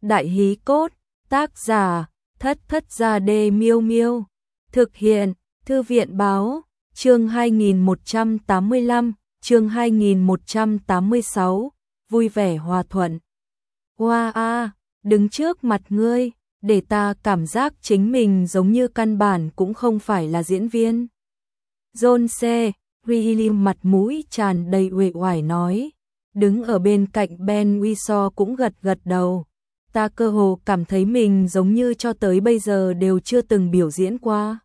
Đại hí cốt, tác giả, Thất Thất Gia Đê Miêu Miêu. Thực hiện, Thư viện báo, chương 2185, chương 2186, vui vẻ hòa thuận. Hoa a, đứng trước mặt ngươi, để ta cảm giác chính mình giống như căn bản cũng không phải là diễn viên. John C. Reilly mặt mũi tràn đầy uể oải nói, đứng ở bên cạnh Ben Whishaw cũng gật gật đầu. Ta cơ hồ cảm thấy mình giống như cho tới bây giờ đều chưa từng biểu diễn qua.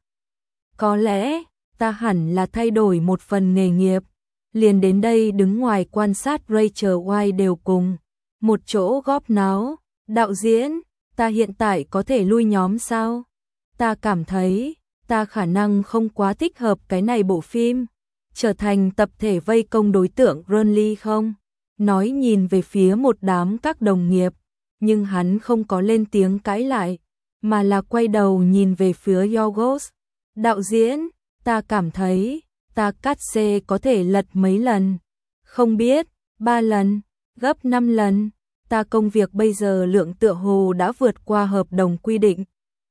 Có lẽ, ta hẳn là thay đổi một phần nghề nghiệp. Liền đến đây đứng ngoài quan sát Rachel Weisz đều cùng một chỗ góp náo. Đạo diễn, ta hiện tại có thể lui nhóm sao? Ta cảm thấy, ta khả năng không quá thích hợp cái này bộ phim. Trở thành tập thể vây công đối tượng Ronly không? Nói nhìn về phía một đám các đồng nghiệp, nhưng hắn không có lên tiếng cãi lại, mà là quay đầu nhìn về phía Yorgos. Đạo diễn, ta cảm thấy, ta cắt xê có thể lật mấy lần. Không biết, 3 lần, gấp 5 lần. Ta công việc bây giờ lượng tựa hồ đã vượt qua hợp đồng quy định.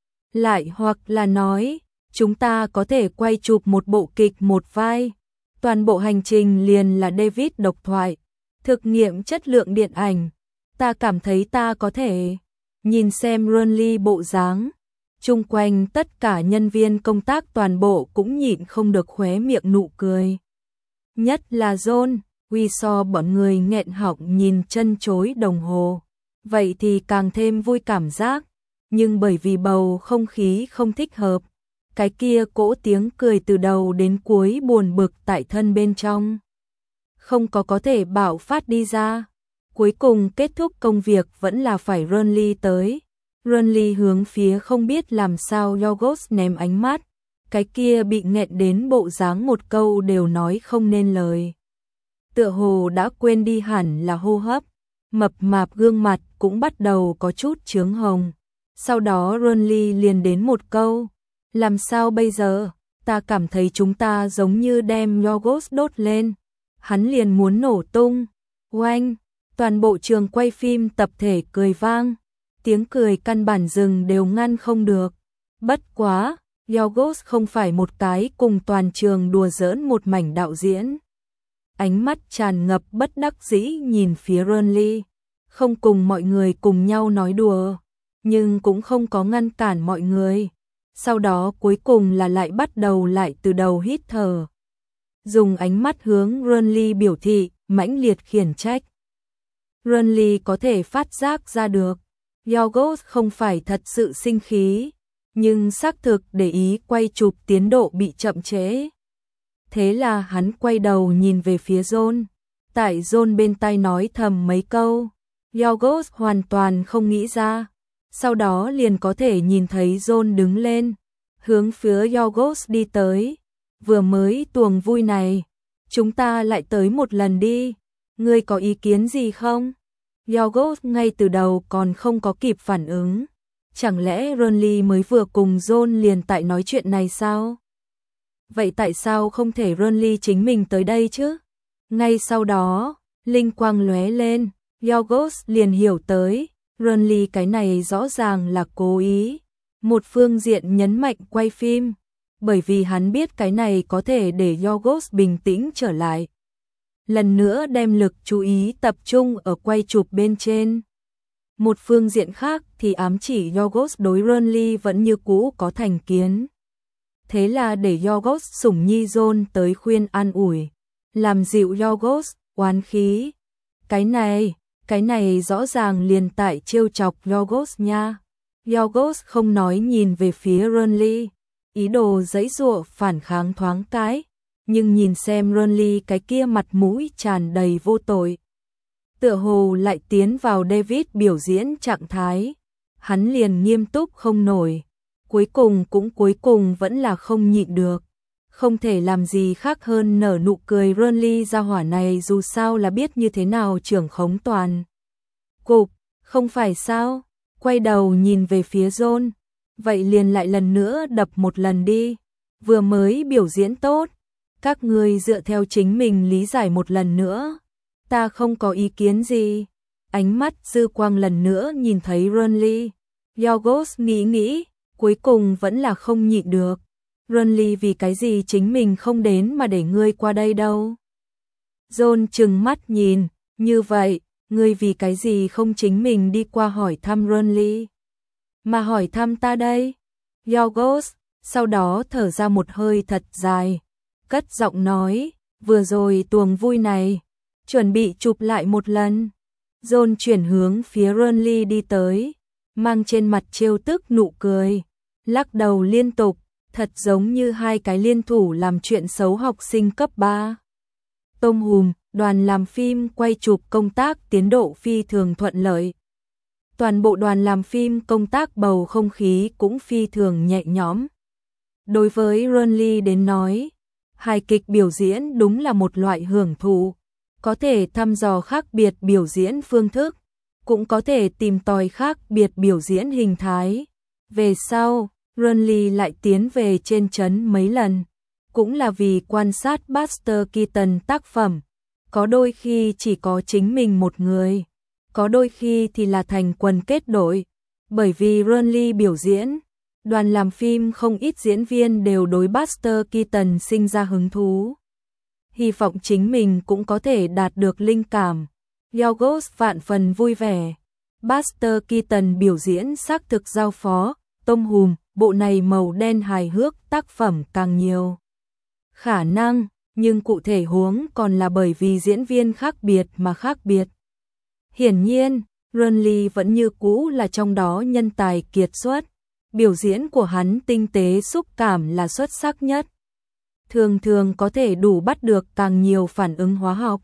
Lại hoặc là nói, chúng ta có thể quay chụp một bộ kịch một vai. Toàn bộ hành trình liền là David độc thoại. Thực nghiệm chất lượng điện ảnh. Ta cảm thấy ta có thể. Nhìn xem Ronly bộ dáng. Chung quanh tất cả nhân viên công tác toàn bộ cũng nhịn không được khóe miệng nụ cười. Nhất là John, Whishaw bọn người nghẹn họng nhìn chân chối đồng hồ. Vậy thì càng thêm vui cảm giác. Nhưng bởi vì bầu không khí không thích hợp, cái kia cỗ tiếng cười từ đầu đến cuối buồn bực tại thân bên trong. Không có thể bạo phát đi ra. Cuối cùng kết thúc công việc vẫn là phải Ronly tới. Ronly hướng phía không biết làm sao Yorgos ném ánh mắt. Cái kia bị nghẹn đến bộ dáng một câu đều nói không nên lời. Tựa hồ đã quên đi hẳn là hô hấp. Mập mạp gương mặt cũng bắt đầu có chút chướng hồng. Sau đó Ronly liền đến một câu. Làm sao bây giờ? Ta cảm thấy chúng ta giống như đem Yorgos đốt lên. Hắn liền muốn nổ tung. Oanh! Toàn bộ trường quay phim tập thể cười vang. Tiếng cười căn bản dừng đều ngăn không được. Bất quá, Yorgos không phải một cái cùng toàn trường đùa giỡn một mảnh đạo diễn. Ánh mắt tràn ngập bất đắc dĩ nhìn phía Ronly. Không cùng mọi người cùng nhau nói đùa, nhưng cũng không có ngăn cản mọi người. Sau đó cuối cùng là lại bắt đầu lại từ đầu hít thở. Dùng ánh mắt hướng Ronly biểu thị, mãnh liệt khiển trách. Ronly có thể phát giác ra được. Yorgos không phải thật sự sinh khí, nhưng xác thực để ý quay chụp tiến độ bị chậm trễ. Thế là hắn quay đầu nhìn về phía John. Tại John bên tai nói thầm mấy câu. Yorgos hoàn toàn không nghĩ ra. Sau đó liền có thể nhìn thấy John đứng lên, hướng phía Yorgos đi tới. Vừa mới tuồng vui này, chúng ta lại tới một lần đi. Ngươi có ý kiến gì không? Yorgos ngay từ đầu còn không có kịp phản ứng. Chẳng lẽ Ronly mới vừa cùng John liền tại nói chuyện này sao? Vậy tại sao không thể Ronly chính mình tới đây chứ? Ngay sau đó, linh quang lóe lên, Yorgos liền hiểu tới, Ronly cái này rõ ràng là cố ý. Một phương diện nhấn mạnh quay phim, bởi vì hắn biết cái này có thể để Yorgos bình tĩnh trở lại. Lần nữa đem lực chú ý tập trung ở quay chụp bên trên. Một phương diện khác thì ám chỉ Yorgos đối Ronly vẫn như cũ có thành kiến. Thế là để Yorgos sủng nhi John tới khuyên an ủi, làm dịu Yorgos oán khí. Cái này rõ ràng liền tại trêu chọc Yorgos nha. Yorgos không nói nhìn về phía Ronly, ý đồ giãy giụa phản kháng thoáng cái, nhưng nhìn xem Ronly cái kia mặt mũi tràn đầy vô tội. Tựa hồ lại tiến vào David biểu diễn trạng thái, hắn liền nghiêm túc không nổi. Cuối cùng vẫn là không nhịn được. Không thể làm gì khác hơn nở nụ cười. Ronly gia hỏa này dù sao là biết như thế nào trưởng khống toàn cục, không phải sao? Quay đầu nhìn về phía John. Vậy liền lại lần nữa đập một lần đi. Vừa mới biểu diễn tốt, các ngươi dựa theo chính mình lý giải một lần nữa. Ta không có ý kiến gì. ánh mắt dư quang lần nữa nhìn thấy Renly. Yorgos nghĩ, cuối cùng vẫn là không nhịn được. Renly, vì cái gì chính mình không đến mà để ngươi qua đây đâu? John trừng mắt nhìn, như vậy, ngươi vì cái gì không chính mình đi qua hỏi thăm Renly, mà hỏi thăm ta đây? Yorgos sau đó thở ra một hơi thật dài, cất giọng nói, vừa rồi tuồng vui này, chuẩn bị chụp lại một lần. John chuyển hướng phía Renly đi tới, mang trên mặt trêu tức nụ cười, lắc đầu liên tục, thật giống như hai cái liên thủ làm chuyện xấu học sinh cấp 3. Tom Hùm, đoàn làm phim quay chụp công tác tiến độ phi thường thuận lợi. Toàn bộ đoàn làm phim công tác bầu không khí cũng phi thường nhẹ nhõm. Đối với Renly đến nói, hài kịch biểu diễn đúng là một loại hưởng thụ, có thể thăm dò khác biệt biểu diễn phương thức, cũng có thể tìm tòi khác biệt biểu diễn hình thái. Về sau, Renly lại tiến về trên trấn mấy lần, cũng là vì quan sát Buster Keaton tác phẩm, có đôi khi chỉ có chính mình một người, có đôi khi thì là thành quần kết đội. Bởi vì Renly biểu diễn, đoàn làm phim không ít diễn viên đều đối Buster Keaton sinh ra hứng thú. Hy vọng chính mình cũng có thể đạt được linh cảm. Yorgos vạn phần vui vẻ. Buster Keaton biểu diễn xác thực giao phó, Tom Hùm, bộ này màu đen hài hước tác phẩm càng nhiều khả năng, nhưng cụ thể huống còn là bởi vì diễn viên khác biệt mà khác biệt. Hiển nhiên, Renly vẫn như cũ là trong đó nhân tài kiệt xuất, biểu diễn của hắn tinh tế xúc cảm là xuất sắc nhất. Thường thường có thể đủ bắt được càng nhiều phản ứng hóa học.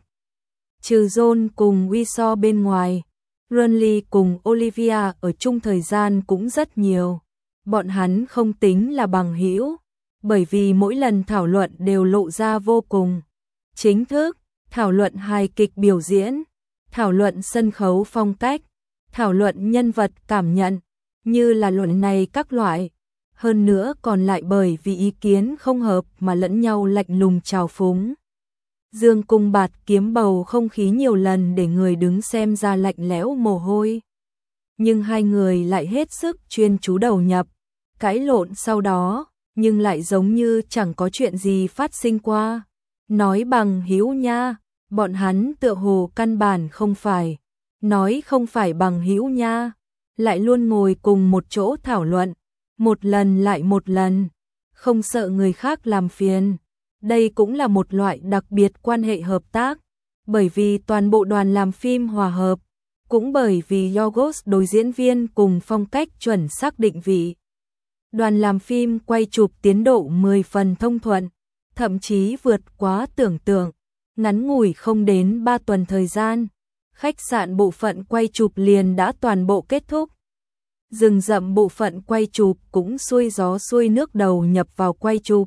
Trừ John cùng Wiseau bên ngoài, Renly cùng Olivia ở chung thời gian cũng rất nhiều. Bọn hắn không tính là bằng hữu, bởi vì mỗi lần thảo luận đều lộ ra vô cùng chính thức, thảo luận hài kịch biểu diễn, thảo luận sân khấu phong cách, thảo luận nhân vật cảm nhận, như là luận này các loại. Hơn nữa còn lại bởi vì ý kiến không hợp mà lẫn nhau lạnh lùng trào phúng. Dương cung bạt kiếm bầu không khí nhiều lần để người đứng xem ra lạnh lẽo mồ hôi. Nhưng hai người lại hết sức chuyên chú đầu nhập, cãi lộn sau đó, nhưng lại giống như chẳng có chuyện gì phát sinh qua. Nói bằng hữu nha, bọn hắn tựa hồ căn bản không phải. Nói không phải bằng hữu nha, lại luôn ngồi cùng một chỗ thảo luận, một lần lại một lần, không sợ người khác làm phiền. Đây cũng là một loại đặc biệt quan hệ hợp tác, bởi vì toàn bộ đoàn làm phim hòa hợp, cũng bởi vì Yorgos đối diễn viên cùng phong cách chuẩn xác định vị. Đoàn làm phim quay chụp tiến độ 10 phần thông thuận, thậm chí vượt quá tưởng tượng, ngắn ngủi không đến 3 tuần thời gian, khách sạn bộ phận quay chụp liền đã toàn bộ kết thúc. Rừng rậm bộ phận quay chụp cũng xuôi gió xuôi nước đầu nhập vào quay chụp.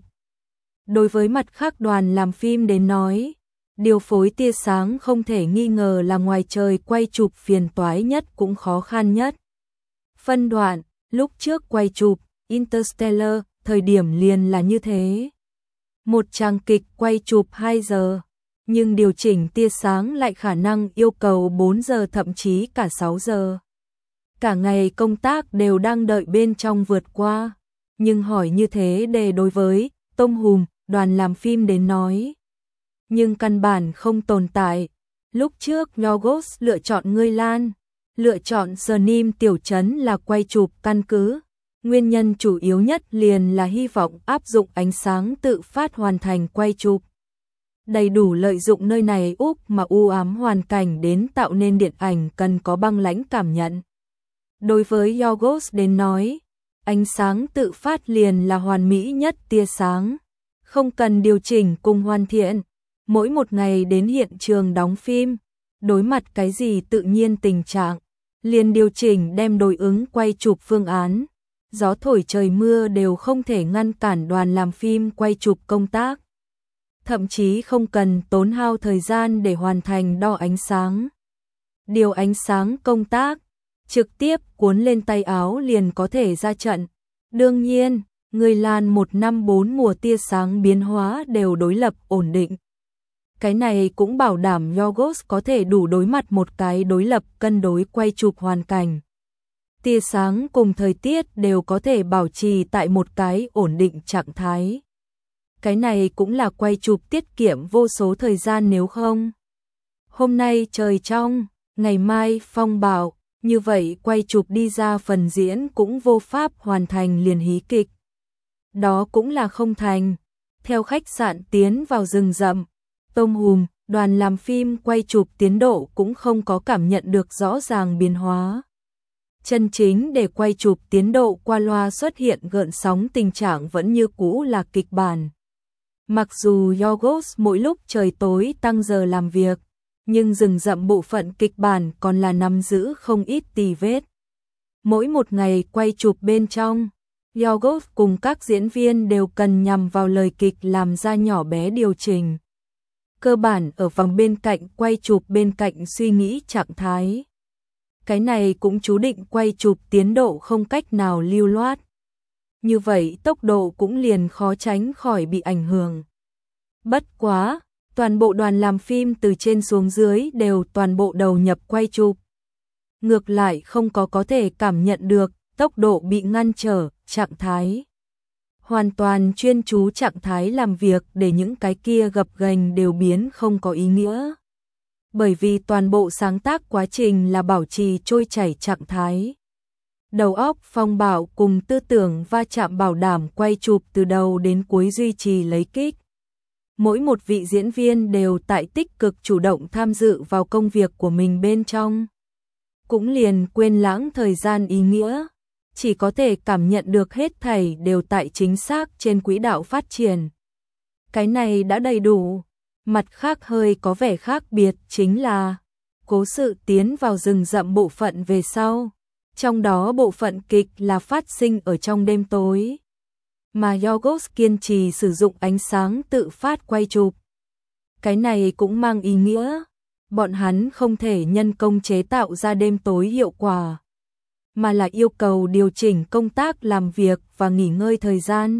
Đối với mặt khác đoàn làm phim đến nói, điều phối tia sáng không thể nghi ngờ là ngoài trời quay chụp phiền toái nhất cũng khó khăn nhất. Phân đoạn, lúc trước quay chụp Interstellar, thời điểm liền là như thế. Một tràng kịch quay chụp 2 giờ, nhưng điều chỉnh tia sáng lại khả năng yêu cầu 4 giờ thậm chí cả 6 giờ. Cả ngày công tác đều đang đợi bên trong vượt qua, nhưng hỏi như thế để đối với Tom Hùm, đoàn làm phim đến nói. Nhưng căn bản không tồn tại. Lúc trước Yorgos lựa chọn Ngươi Lan, lựa chọn Snim tiểu trấn là quay chụp căn cứ. Nguyên nhân chủ yếu nhất liền là hy vọng áp dụng ánh sáng tự phát hoàn thành quay chụp. Đầy đủ lợi dụng nơi này úp mà u ám hoàn cảnh đến tạo nên điện ảnh cần có băng lãnh cảm nhận. Đối với Yorgos đến nói, ánh sáng tự phát liền là hoàn mỹ nhất tia sáng, không cần điều chỉnh cùng hoàn thiện. Mỗi một ngày đến hiện trường đóng phim, đối mặt cái gì tự nhiên tình trạng, liền điều chỉnh đem đối ứng quay chụp phương án. Gió thổi trời mưa đều không thể ngăn cản đoàn làm phim quay chụp công tác. Thậm chí không cần tốn hao thời gian để hoàn thành đo ánh sáng. Điều ánh sáng công tác, trực tiếp cuốn lên tay áo liền có thể ra trận. Đương nhiên, Người Lan 1 năm 4 mùa tia sáng biến hóa đều đối lập ổn định. Cái này cũng bảo đảm Yorgos có thể đủ đối mặt một cái đối lập cân đối quay chụp hoàn cảnh. Tia sáng cùng thời tiết đều có thể bảo trì tại một cái ổn định trạng thái. Cái này cũng là quay chụp tiết kiệm vô số thời gian nếu không. Hôm nay trời trong, ngày mai phong bạo, như vậy quay chụp đi ra phần diễn cũng vô pháp hoàn thành liền hí kịch. Đó cũng là không thành. Theo khách sạn tiến vào rừng rậm, Tom Hùm, đoàn làm phim quay chụp tiến độ cũng không có cảm nhận được rõ ràng biến hóa. Chân chính để quay chụp tiến độ qua loa xuất hiện gợn sóng tình trạng vẫn như cũ là kịch bản. Mặc dù Yorgos mỗi lúc trời tối tăng giờ làm việc, nhưng rừng rậm bộ phận kịch bản còn là nắm giữ không ít tì vết. Mỗi một ngày quay chụp bên trong, Yorgos cùng các diễn viên đều cần nhằm vào lời kịch làm ra nhỏ bé điều chỉnh. Cơ bản ở vòng bên cạnh quay chụp bên cạnh suy nghĩ trạng thái. Cái này cũng chú định quay chụp tiến độ không cách nào lưu loát. Như vậy tốc độ cũng liền khó tránh khỏi bị ảnh hưởng. Bất quá, toàn bộ đoàn làm phim từ trên xuống dưới đều toàn bộ đầu nhập quay chụp. Ngược lại không có thể cảm nhận được tốc độ bị ngăn trở, trạng thái. Hoàn toàn chuyên chú trạng thái làm việc để những cái kia gập ghềnh đều biến không có ý nghĩa. Bởi vì toàn bộ sáng tác quá trình là bảo trì trôi chảy trạng thái. Đầu óc phong bạo cùng tư tưởng va chạm bảo đảm quay chụp từ đầu đến cuối duy trì lấy kích. Mỗi một vị diễn viên đều tại tích cực chủ động tham dự vào công việc của mình bên trong. Cũng liền quên lãng thời gian ý nghĩa. Chỉ có thể cảm nhận được hết thảy đều tại chính xác trên quỹ đạo phát triển. Cái này đã đầy đủ. Mặt khác hơi có vẻ khác biệt chính là cố sự tiến vào rừng rậm bộ phận về sau. Trong đó bộ phận kịch là phát sinh ở trong đêm tối. Mà Yorgos kiên trì sử dụng ánh sáng tự phát quay chụp. Cái này cũng mang ý nghĩa. Bọn hắn không thể nhân công chế tạo ra đêm tối hiệu quả. Mà là yêu cầu điều chỉnh công tác làm việc và nghỉ ngơi thời gian.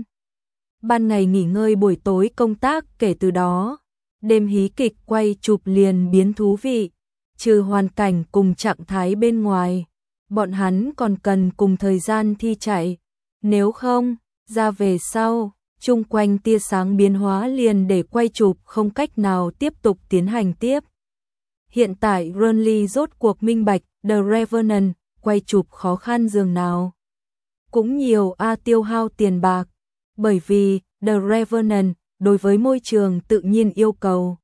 Ban ngày nghỉ ngơi buổi tối công tác kể từ đó. Đêm hí kịch quay chụp liền biến thú vị. Trừ hoàn cảnh cùng trạng thái bên ngoài. Bọn hắn còn cần cùng thời gian thi chạy. Nếu không, ra về sau, chung quanh tia sáng biến hóa liền để quay chụp không cách nào tiếp tục tiến hành tiếp. Hiện tại Renly rốt cuộc minh bạch The Revenant quay chụp khó khăn dường nào. Cũng nhiều tiêu hao tiền bạc, bởi vì The Revenant đối với môi trường tự nhiên yêu cầu.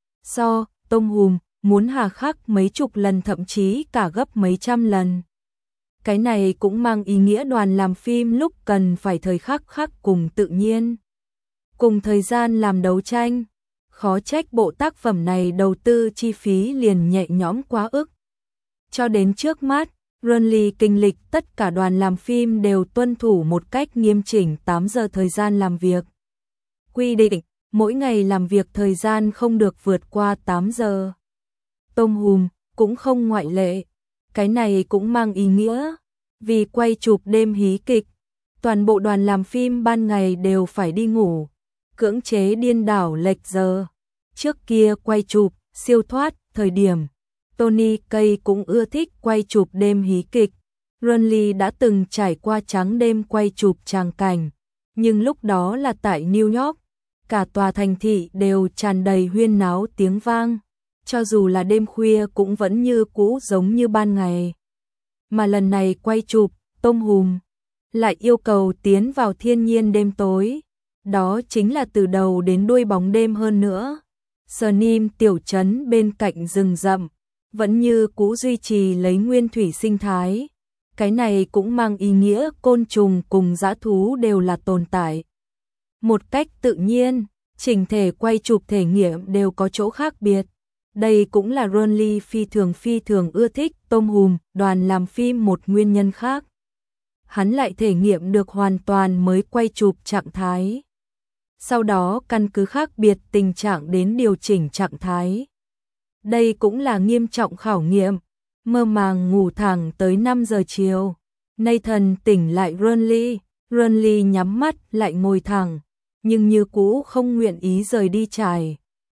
Tom Hùm muốn hà khắc mấy chục lần thậm chí cả gấp mấy trăm lần. Cái này cũng mang ý nghĩa đoàn làm phim lúc cần phải thời khắc cùng tự nhiên. Cùng thời gian làm đấu tranh, khó trách bộ tác phẩm này đầu tư chi phí liền nhẹ nhõm quá ức. Cho đến trước mắt, Renly kinh lịch tất cả đoàn làm phim đều tuân thủ một cách nghiêm chỉnh 8 giờ thời gian làm việc. Quy định, mỗi ngày làm việc thời gian không được vượt qua 8 giờ. Tom Hùm cũng không ngoại lệ. Cái này cũng mang ý nghĩa, vì quay chụp đêm hí kịch, toàn bộ đoàn làm phim ban ngày đều phải đi ngủ, cưỡng chế điên đảo lệch giờ. Trước kia quay chụp, siêu thoát, thời điểm, Tony Kaye cũng ưa thích quay chụp đêm hí kịch. Renly đã từng trải qua trắng đêm quay chụp tràng cảnh, nhưng lúc đó là tại New York, cả tòa thành thị đều tràn đầy huyên náo tiếng vang. Cho dù là đêm khuya cũng vẫn như cũ giống như ban ngày. Mà lần này quay chụp, Tom Hùm lại yêu cầu tiến vào thiên nhiên đêm tối. Đó chính là từ đầu đến đuôi bóng đêm hơn nữa. Snim tiểu trấn bên cạnh rừng rậm, vẫn như cũ duy trì lấy nguyên thủy sinh thái. Cái này cũng mang ý nghĩa côn trùng cùng dã thú đều là tồn tại. Một cách tự nhiên, chỉnh thể quay chụp thể nghiệm đều có chỗ khác biệt. Đây cũng là Renly phi thường ưa thích Tom Hùm, đoàn làm phim một nguyên nhân khác. Hắn lại thể nghiệm được hoàn toàn mới quay chụp trạng thái. Sau đó căn cứ khác biệt tình trạng đến điều chỉnh trạng thái. Đây cũng là nghiêm trọng khảo nghiệm. Mơ màng ngủ thẳng tới 5 giờ chiều. Nathan tỉnh lại Renly. Renly nhắm mắt lại ngồi thẳng, nhưng như cũ không nguyện ý rời đi trải.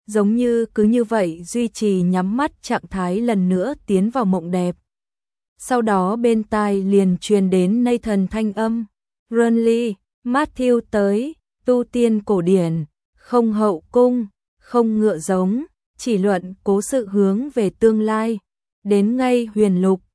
giống như cứ như vậy duy trì nhắm mắt trạng thái lần nữa tiến vào mộng đẹp. Sau đó bên tai liền truyền đến Nathan thanh âm, Runly, Matthew tới, tu tiên cổ điển, không hậu cung, không ngựa giống, chỉ luận cố sự hướng về tương lai, đến ngay huyền lục,